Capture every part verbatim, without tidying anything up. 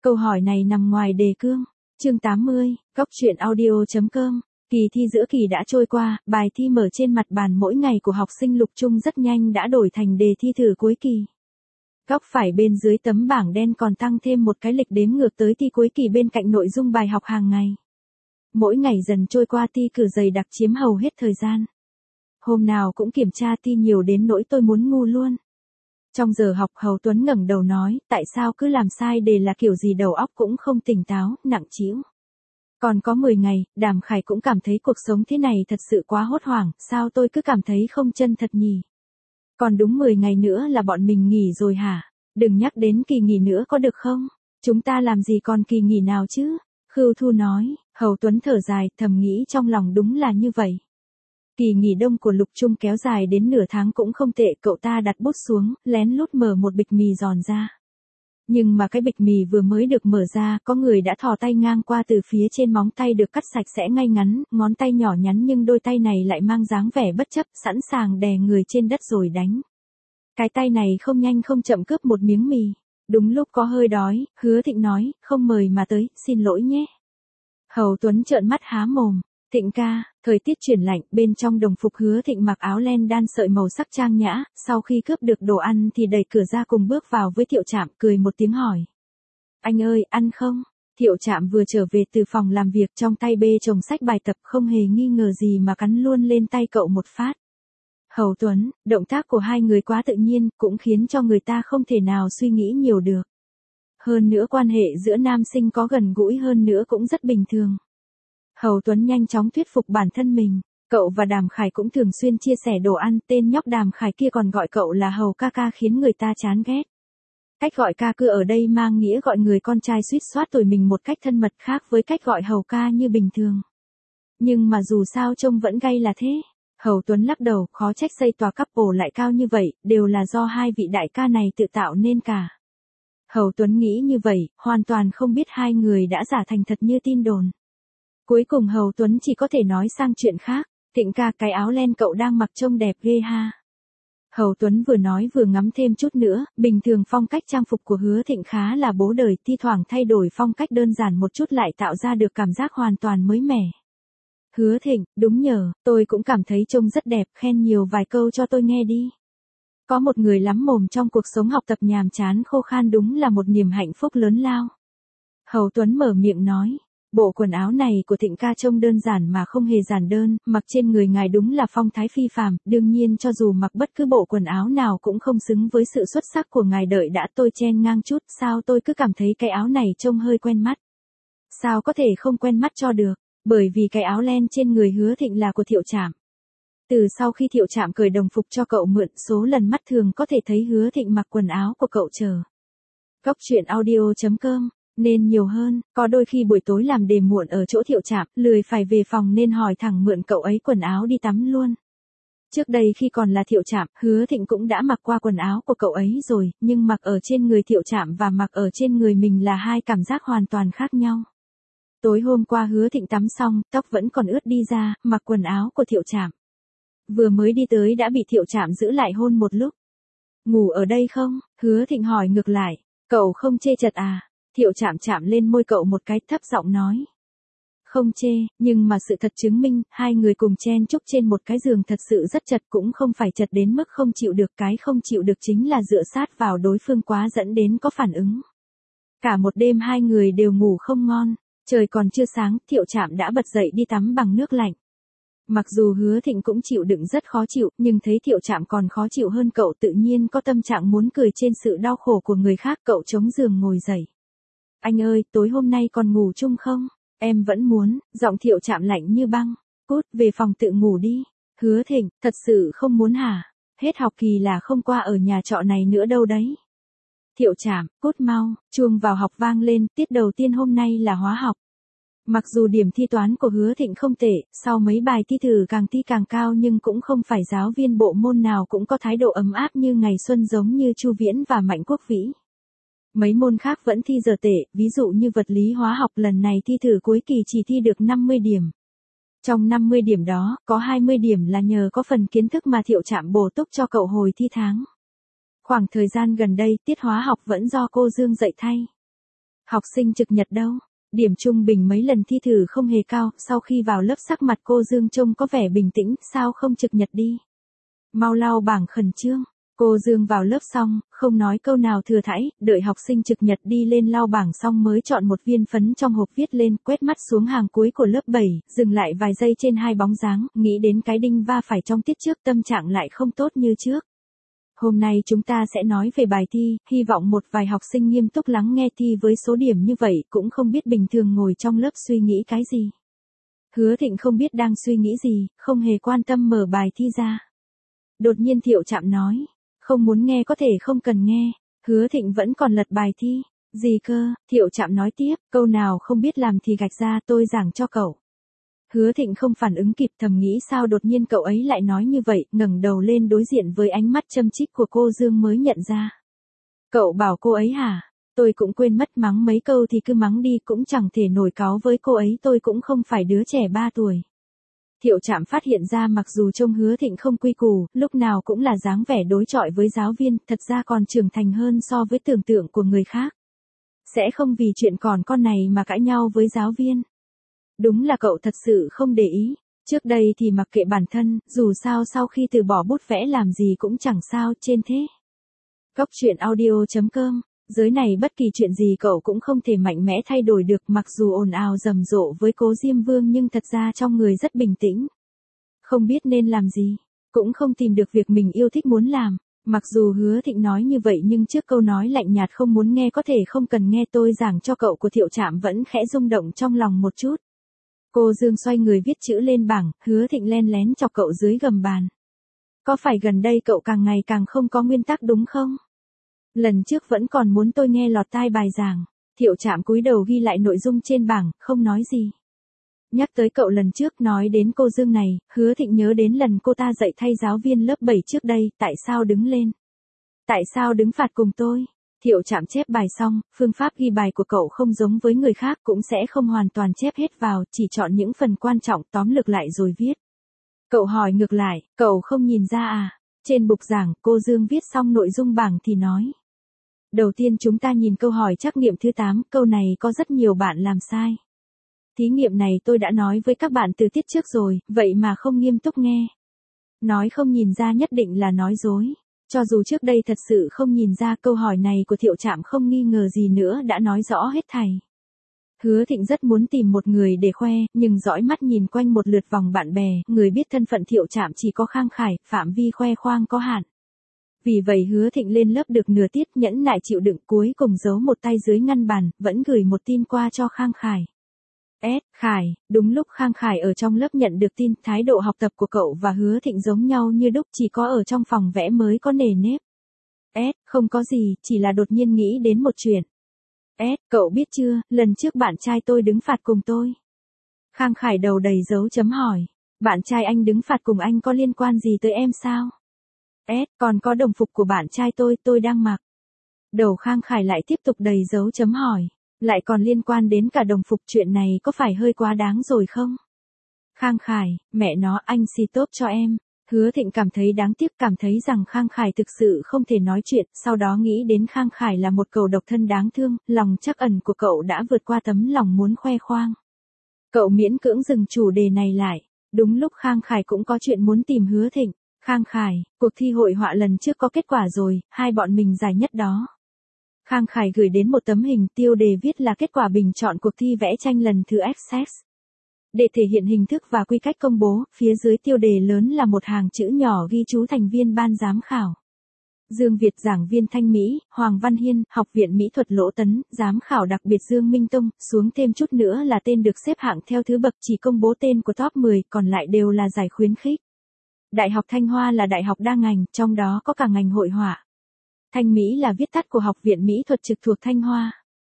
Câu hỏi này nằm ngoài đề cương. Chương tám mươi, góc truyện audio.com. Kỳ thi giữa kỳ đã trôi qua, bài thi mở trên mặt bàn mỗi ngày của học sinh Lục Trung rất nhanh đã đổi thành đề thi thử cuối kỳ. Góc phải bên dưới tấm bảng đen còn tăng thêm một cái lịch đếm ngược tới thi cuối kỳ bên cạnh nội dung bài học hàng ngày. Mỗi ngày dần trôi qua thi cử dày đặc chiếm hầu hết thời gian. Hôm nào cũng kiểm tra thi nhiều đến nỗi tôi muốn ngu luôn. Trong giờ học Hầu Tuấn ngẩng đầu nói, tại sao cứ làm sai đề là kiểu gì đầu óc cũng không tỉnh táo, nặng trĩu. Còn có mười ngày, Đàm Khải cũng cảm thấy cuộc sống thế này thật sự quá hốt hoảng, sao tôi cứ cảm thấy không chân thật nhỉ? Còn đúng mười ngày nữa là bọn mình nghỉ rồi hả? Đừng nhắc đến kỳ nghỉ nữa có được không? Chúng ta làm gì còn kỳ nghỉ nào chứ? Khưu Thu nói, Hầu Tuấn thở dài, thầm nghĩ trong lòng đúng là như vậy. Kỳ nghỉ đông của Lục Trung kéo dài đến nửa tháng cũng không tệ, cậu ta đặt bút xuống, lén lút mở một bịch mì giòn ra. Nhưng mà cái bịch mì vừa mới được mở ra, có người đã thò tay ngang qua từ phía trên móng tay được cắt sạch sẽ ngay ngắn, ngón tay nhỏ nhắn nhưng đôi tay này lại mang dáng vẻ bất chấp, sẵn sàng đè người trên đất rồi đánh. Cái tay này không nhanh không chậm cướp một miếng mì. Đúng lúc có hơi đói, Hứa Thịnh nói, không mời mà tới, xin lỗi nhé. Hầu Tuấn trợn mắt há mồm. Thịnh ca, thời tiết chuyển lạnh, bên trong đồng phục Hứa Thịnh mặc áo len đan sợi màu sắc trang nhã, sau khi cướp được đồ ăn thì đẩy cửa ra cùng bước vào với Thiệu Trạm, cười một tiếng hỏi. Anh ơi, ăn không? Thiệu Trạm vừa trở về từ phòng làm việc, trong tay bê chồng sách bài tập, không hề nghi ngờ gì mà cắn luôn lên tay cậu một phát. Hầu Tuấn, động tác của hai người quá tự nhiên, cũng khiến cho người ta không thể nào suy nghĩ nhiều được. Hơn nữa quan hệ giữa nam sinh có gần gũi hơn nữa cũng rất bình thường. Hầu Tuấn nhanh chóng thuyết phục bản thân mình, cậu và Đàm Khải cũng thường xuyên chia sẻ đồ ăn, tên nhóc Đàm Khải kia còn gọi cậu là Hầu ca ca khiến người ta chán ghét. Cách gọi ca cứ ở đây mang nghĩa gọi người con trai suýt soát tuổi mình một cách thân mật khác với cách gọi Hầu ca như bình thường. Nhưng mà dù sao trông vẫn gay là thế. Hầu Tuấn lắc đầu, khó trách xây tòa couple lại cao như vậy, đều là do hai vị đại ca này tự tạo nên cả. Hầu Tuấn nghĩ như vậy, hoàn toàn không biết hai người đã giả thành thật như tin đồn. Cuối cùng Hầu Tuấn chỉ có thể nói sang chuyện khác, Thịnh ca, cái áo len cậu đang mặc trông đẹp ghê ha. Hầu Tuấn vừa nói vừa ngắm thêm chút nữa, bình thường phong cách trang phục của Hứa Thịnh khá là bố đời, thi thoảng thay đổi phong cách đơn giản một chút lại tạo ra được cảm giác hoàn toàn mới mẻ. Hứa Thịnh, đúng nhờ, tôi cũng cảm thấy trông rất đẹp, khen nhiều vài câu cho tôi nghe đi. Có một người lắm mồm trong cuộc sống học tập nhàm chán khô khan đúng là một niềm hạnh phúc lớn lao. Hầu Tuấn mở miệng nói. Bộ quần áo này của Thịnh ca trông đơn giản mà không hề giản đơn, mặc trên người ngài đúng là phong thái phi phàm, đương nhiên cho dù mặc bất cứ bộ quần áo nào cũng không xứng với sự xuất sắc của ngài. Đợi đã, tôi chen ngang chút, sao tôi cứ cảm thấy cái áo này trông hơi quen mắt. Sao có thể không quen mắt cho được, bởi vì cái áo len trên người Hứa Thịnh là của Thiệu Trạm. Từ sau khi Thiệu Trạm cởi đồng phục cho cậu mượn, số lần mắt thường có thể thấy Hứa Thịnh mặc quần áo của cậu chờ. Góc truyện audio.com. Nên nhiều hơn, có đôi khi buổi tối làm đề muộn ở chỗ Thiệu Trạm, lười phải về phòng nên hỏi thẳng mượn cậu ấy quần áo đi tắm luôn. Trước đây khi còn là Thiệu Trạm, Hứa Thịnh cũng đã mặc qua quần áo của cậu ấy rồi, nhưng mặc ở trên người Thiệu Trạm và mặc ở trên người mình là hai cảm giác hoàn toàn khác nhau. Tối hôm qua Hứa Thịnh tắm xong, tóc vẫn còn ướt đi ra, mặc quần áo của Thiệu Trạm. Vừa mới đi tới đã bị Thiệu Trạm giữ lại hôn một lúc. Ngủ ở đây không? Hứa Thịnh hỏi ngược lại, cậu không chê chật à? Thiệu Trạm chạm lên môi cậu một cái, thấp giọng nói. Không chê, nhưng mà sự thật chứng minh, hai người cùng chen chúc trên một cái giường thật sự rất chật, cũng không phải chật đến mức không chịu được, cái không chịu được chính là dựa sát vào đối phương quá dẫn đến có phản ứng. Cả một đêm hai người đều ngủ không ngon, trời còn chưa sáng, Thiệu Trạm đã bật dậy đi tắm bằng nước lạnh. Mặc dù Hứa Thịnh cũng chịu đựng rất khó chịu, nhưng thấy Thiệu Trạm còn khó chịu hơn cậu tự nhiên có tâm trạng muốn cười trên sự đau khổ của người khác, cậu chống giường ngồi dậy. Anh ơi, tối hôm nay còn ngủ chung không? Em vẫn muốn, giọng Thiệu Trạm lạnh như băng. Cút, về phòng tự ngủ đi. Hứa Thịnh, thật sự không muốn hả? Hết học kỳ là không qua ở nhà trọ này nữa đâu đấy. Thiệu Trạm, cút mau, chuông vào học vang lên, tiết đầu tiên hôm nay là hóa học. Mặc dù điểm thi toán của Hứa Thịnh không tệ, sau mấy bài thi thử càng thi càng cao nhưng cũng không phải giáo viên bộ môn nào cũng có thái độ ấm áp như ngày xuân giống như Chu Viễn và Mạnh Quốc Vĩ. Mấy môn khác vẫn thi dở tệ, ví dụ như vật lý hóa học lần này thi thử cuối kỳ chỉ thi được năm mươi điểm. Trong năm mươi điểm đó, có hai mươi điểm là nhờ có phần kiến thức mà Thiệu Trạm bổ túc cho cậu hồi thi tháng. Khoảng thời gian gần đây, tiết hóa học vẫn do cô Dương dạy thay. Học sinh trực nhật đâu? Điểm trung bình mấy lần thi thử không hề cao, sau khi vào lớp sắc mặt cô Dương trông có vẻ bình tĩnh, sao không trực nhật đi? Mau lau bảng khẩn trương. Cô Dương vào lớp xong, không nói câu nào thừa thãi, đợi học sinh trực nhật đi lên lau bảng xong mới chọn một viên phấn trong hộp viết lên, quét mắt xuống hàng cuối của lớp bảy, dừng lại vài giây trên hai bóng dáng, nghĩ đến cái đinh va phải trong tiết trước, tâm trạng lại không tốt như trước. Hôm nay chúng ta sẽ nói về bài thi, hy vọng một vài học sinh nghiêm túc lắng nghe thi với số điểm như vậy cũng không biết bình thường ngồi trong lớp suy nghĩ cái gì. Hứa Thịnh không biết đang suy nghĩ gì, không hề quan tâm mở bài thi ra. Đột nhiên Thiệu Trạm nói, không muốn nghe có thể không cần nghe. Hứa Thịnh vẫn còn lật bài thi. Gì cơ? Thiệu Trạm nói tiếp, câu nào không biết làm thì gạch ra, tôi giảng cho cậu. Hứa Thịnh không phản ứng kịp, thầm nghĩ sao đột nhiên cậu ấy lại nói như vậy, ngẩng đầu lên đối diện với ánh mắt châm chích của cô Dương mới nhận ra. Cậu bảo cô ấy hả? Tôi cũng quên mất, mắng mấy câu thì cứ mắng đi, cũng chẳng thể nổi cáu với cô ấy, tôi cũng không phải đứa trẻ ba tuổi. Thiệu Trạm phát hiện ra mặc dù trông Hứa Thịnh không quy củ, lúc nào cũng là dáng vẻ đối chọi với giáo viên, thật ra còn trưởng thành hơn so với tưởng tượng của người khác. Sẽ không vì chuyện còn con này mà cãi nhau với giáo viên. Đúng là cậu thật sự không để ý. Trước đây thì mặc kệ bản thân, dù sao sau khi từ bỏ bút vẽ làm gì cũng chẳng sao, trên thế. Góc truyện audio chấm com. Giới này bất kỳ chuyện gì cậu cũng không thể mạnh mẽ thay đổi được, mặc dù ồn ào rầm rộ với Cố Diêm Vương nhưng thật ra trong người rất bình tĩnh. Không biết nên làm gì, cũng không tìm được việc mình yêu thích muốn làm. Mặc dù Hứa Thịnh nói như vậy nhưng trước câu nói lạnh nhạt không muốn nghe có thể không cần nghe tôi giảng cho cậu của Thiệu Trạm vẫn khẽ rung động trong lòng một chút. Cô Dương xoay người viết chữ lên bảng, Hứa Thịnh len lén chọc cậu dưới gầm bàn. Có phải gần đây cậu càng ngày càng không có nguyên tắc đúng không? Lần trước vẫn còn muốn tôi nghe lọt tai bài giảng. Thiệu Trạm cúi đầu ghi lại nội dung trên bảng, không nói gì. Nhắc tới cậu lần trước, nói đến cô Dương này, Hứa Thịnh nhớ đến lần cô ta dạy thay giáo viên lớp bảy trước đây, tại sao đứng lên? Tại sao đứng phạt cùng tôi? Thiệu Trạm chép bài xong, phương pháp ghi bài của cậu không giống với người khác, cũng sẽ không hoàn toàn chép hết vào, chỉ chọn những phần quan trọng tóm lược lại rồi viết. Cậu hỏi ngược lại, cậu không nhìn ra à? Trên bục giảng, cô Dương viết xong nội dung bảng thì nói. Đầu tiên chúng ta nhìn câu hỏi trắc nghiệm thứ tám, câu này có rất nhiều bạn làm sai. Thí nghiệm này tôi đã nói với các bạn từ tiết trước rồi, vậy mà không nghiêm túc nghe. Nói không nhìn ra nhất định là nói dối. Cho dù trước đây thật sự không nhìn ra, câu hỏi này của Thiệu Trạm không nghi ngờ gì nữa đã nói rõ hết thảy. Hứa Thịnh rất muốn tìm một người để khoe, nhưng dõi mắt nhìn quanh một lượt vòng bạn bè, người biết thân phận Thiệu Trạm chỉ có Khang Khải, phạm vi khoe khoang có hạn. Vì vậy Hứa Thịnh lên lớp được nửa tiết, nhẫn nại chịu đựng, cuối cùng giấu một tay dưới ngăn bàn, vẫn gửi một tin qua cho Khang Khải. S. Khải, đúng lúc Khang Khải ở trong lớp nhận được tin, thái độ học tập của cậu và Hứa Thịnh giống nhau như đúc, chỉ có ở trong phòng vẽ mới có nề nếp. S. Không có gì, chỉ là đột nhiên nghĩ đến một chuyện. S. Cậu biết chưa, lần trước bạn trai tôi đứng phạt cùng tôi. Khang Khải đầu đầy dấu chấm hỏi. Bạn trai anh đứng phạt cùng anh có liên quan gì tới em sao? S. Còn có đồng phục của bạn trai tôi, tôi đang mặc. Đầu Khang Khải lại tiếp tục đầy dấu chấm hỏi. Lại còn liên quan đến cả đồng phục, chuyện này có phải hơi quá đáng rồi không? Khang Khải, mẹ nó, anh xì tốt cho em. Hứa Thịnh cảm thấy đáng tiếc, cảm thấy rằng Khang Khải thực sự không thể nói chuyện, sau đó nghĩ đến Khang Khải là một cậu độc thân đáng thương, lòng trắc ẩn của cậu đã vượt qua tấm lòng muốn khoe khoang. Cậu miễn cưỡng dừng chủ đề này lại, đúng lúc Khang Khải cũng có chuyện muốn tìm Hứa Thịnh. Khang Khải, cuộc thi hội họa lần trước có kết quả rồi, hai bọn mình giải nhất đó. Khang Khải gửi đến một tấm hình, tiêu đề viết là kết quả bình chọn cuộc thi vẽ tranh lần thứ X. Để thể hiện hình thức và quy cách công bố, phía dưới tiêu đề lớn là một hàng chữ nhỏ ghi chú thành viên ban giám khảo. Dương Việt giảng viên Thanh Mỹ, Hoàng Văn Hiên, Học viện Mỹ thuật Lỗ Tấn, giám khảo đặc biệt Dương Minh Tông, xuống thêm chút nữa là tên được xếp hạng theo thứ bậc, chỉ công bố tên của top mười, còn lại đều là giải khuyến khích. Đại học Thanh Hoa là đại học đa ngành, trong đó có cả ngành hội họa. Thanh Mỹ là viết tắt của Học viện Mỹ thuật trực thuộc Thanh Hoa.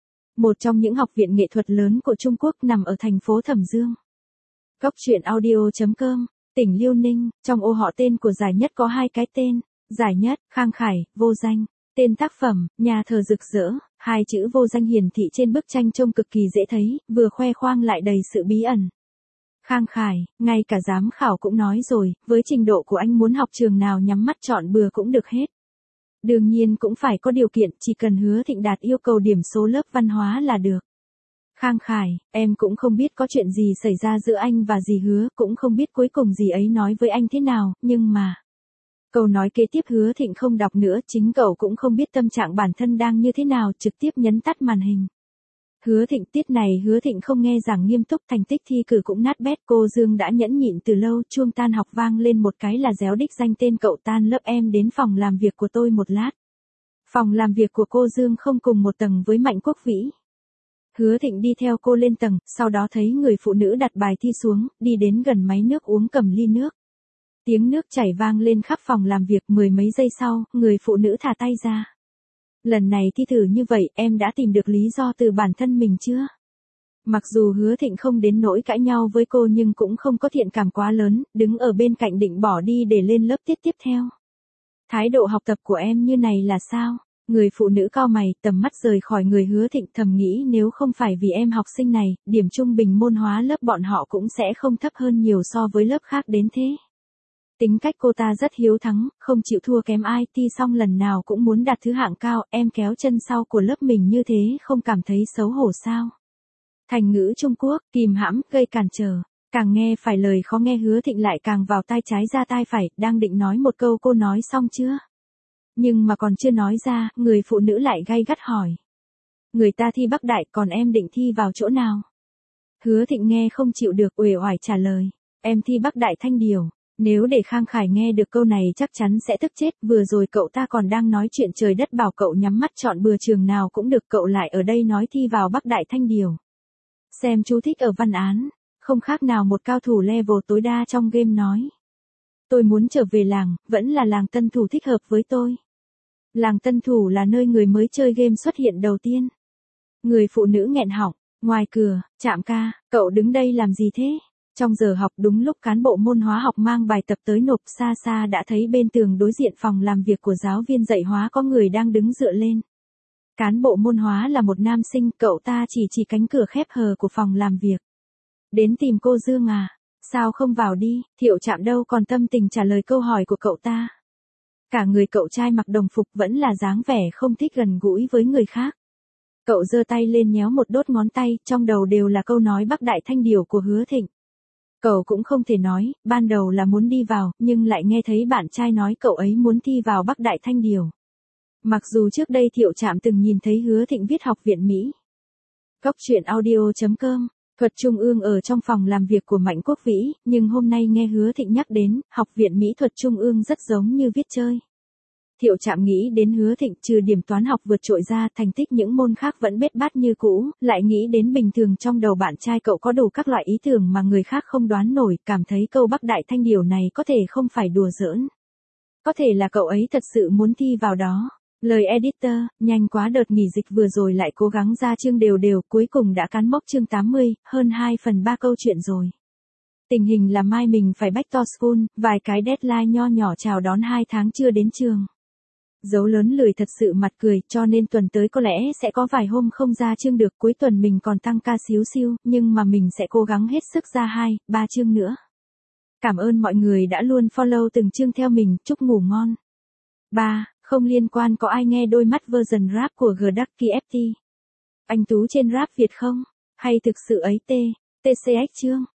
Một trong những học viện nghệ thuật lớn của Trung Quốc nằm ở thành phố Thẩm Dương. Góc truyện audio chấm com, tỉnh Liêu Ninh, trong ô họ tên của giải nhất có hai cái tên. Giải nhất, Khang Khải, vô danh. Tên tác phẩm, Nhà thờ rực rỡ, hai chữ vô danh hiển thị trên bức tranh trông cực kỳ dễ thấy, vừa khoe khoang lại đầy sự bí ẩn. Khang Khải, ngay cả giám khảo cũng nói rồi, với trình độ của anh muốn học trường nào nhắm mắt chọn bừa cũng được hết. Đương nhiên cũng phải có điều kiện, chỉ cần Hứa Thịnh đạt yêu cầu điểm số lớp văn hóa là được. Khang Khải, em cũng không biết có chuyện gì xảy ra giữa anh và dì Hứa, cũng không biết cuối cùng dì ấy nói với anh thế nào, nhưng mà... Câu nói kế tiếp Hứa Thịnh không đọc nữa, chính cậu cũng không biết tâm trạng bản thân đang như thế nào, trực tiếp nhấn tắt màn hình. Hứa Thịnh tiết này Hứa Thịnh không nghe giảng nghiêm túc, thành tích thi cử cũng nát bét, cô Dương đã nhẫn nhịn từ lâu, chuông tan học vang lên một cái là réo đích danh tên cậu, tan lớp em đến phòng làm việc của tôi một lát. Phòng làm việc của cô Dương không cùng một tầng với Mạnh Quốc Vĩ. Hứa Thịnh đi theo cô lên tầng, sau đó thấy người phụ nữ đặt bài thi xuống, đi đến gần máy nước uống cầm ly nước. Tiếng nước chảy vang lên khắp phòng làm việc, mười mấy giây sau, người phụ nữ thả tay ra. Lần này thi thử như vậy, em đã tìm được lý do từ bản thân mình chưa? Mặc dù Hứa Thịnh không đến nỗi cãi nhau với cô nhưng cũng không có thiện cảm quá lớn, đứng ở bên cạnh định bỏ đi để lên lớp tiết tiếp theo. Thái độ học tập của em như này là sao? Người phụ nữ cau mày, tầm mắt rời khỏi người Hứa Thịnh, thầm nghĩ nếu không phải vì em học sinh này, điểm trung bình môn hóa lớp bọn họ cũng sẽ không thấp hơn nhiều so với lớp khác đến thế. Tính cách cô ta rất hiếu thắng, không chịu thua kém ai, thi xong lần nào cũng muốn đạt thứ hạng cao, em kéo chân sau của lớp mình như thế không cảm thấy xấu hổ sao? Thành ngữ Trung Quốc, kìm hãm, gây cản trở. Càng nghe phải lời khó nghe Hứa Thịnh lại càng vào tai trái ra tai phải, đang định nói một câu cô nói xong chưa? Nhưng mà còn chưa nói ra, người phụ nữ lại gay gắt hỏi. Người ta thi Bắc Đại, còn em định thi vào chỗ nào? Hứa Thịnh nghe không chịu được, uể oải trả lời. Em thi Bắc Đại Thanh Điều. Nếu để Khang Khải nghe được câu này chắc chắn sẽ tức chết, vừa rồi cậu ta còn đang nói chuyện trời đất bảo cậu nhắm mắt chọn bừa trường nào cũng được, cậu lại ở đây nói thi vào Bắc Đại Thanh Điều. Xem chú thích ở văn án, không khác nào một cao thủ level tối đa trong game nói. Tôi muốn trở về làng, vẫn là làng Tân Thủ thích hợp với tôi. Làng Tân Thủ là nơi người mới chơi game xuất hiện đầu tiên. Người phụ nữ nghẹn họng, ngoài cửa, Trạm ca, cậu đứng đây làm gì thế? Trong giờ học đúng lúc cán bộ môn hóa học mang bài tập tới nộp, xa xa đã thấy bên tường đối diện phòng làm việc của giáo viên dạy hóa có người đang đứng dựa lên. Cán bộ môn hóa là một nam sinh, cậu ta chỉ chỉ cánh cửa khép hờ của phòng làm việc. Đến tìm cô Dương à? Sao không vào đi? Thiệu Trạm đâu còn tâm tình trả lời câu hỏi của cậu ta. Cả người cậu trai mặc đồng phục vẫn là dáng vẻ không thích gần gũi với người khác. Cậu giơ tay lên nhéo một đốt ngón tay, trong đầu đều là câu nói Bắc Đại Thanh Điều của Hứa Thịnh. Cậu cũng không thể nói, ban đầu là muốn đi vào, nhưng lại nghe thấy bạn trai nói cậu ấy muốn thi vào Bắc Đại Thanh Điều. Mặc dù trước đây Thiệu Trạm từng nhìn thấy Hứa Thịnh viết học viện Mỹ. Góc truyện audio chấm com, thuật trung ương ở trong phòng làm việc của Mạnh Quốc Vĩ, nhưng hôm nay nghe Hứa Thịnh nhắc đến, học viện Mỹ thuật trung ương rất giống như viết chơi. Thiệu Trạm nghĩ đến Hứa Thịnh, trừ điểm toán học vượt trội ra, thành tích những môn khác vẫn bết bát như cũ, lại nghĩ đến bình thường trong đầu bạn trai cậu có đủ các loại ý tưởng mà người khác không đoán nổi, cảm thấy câu Bắc Đại Thanh Điều này có thể không phải đùa giỡn. Có thể là cậu ấy thật sự muốn thi vào đó. Lời editor, nhanh quá, đợt nghỉ dịch vừa rồi lại cố gắng ra chương đều đều, cuối cùng đã cán mốc chương tám mươi, hơn hai phần ba câu chuyện rồi. Tình hình là mai mình phải back to school, vài cái deadline nho nhỏ chào đón hai tháng chưa đến trường. Dấu lớn lười thật sự mặt cười, cho nên tuần tới có lẽ sẽ có vài hôm không ra chương được, cuối tuần mình còn tăng ca xíu xiu, nhưng mà mình sẽ cố gắng hết sức ra hai, ba chương nữa. Cảm ơn mọi người đã luôn follow từng chương theo mình, chúc ngủ ngon. ba. Không liên quan, có ai nghe đôi mắt version rap của G Ducky ép tê? Anh Tú trên rap Việt không? Hay thực sự ấy t, tê xê ích chương?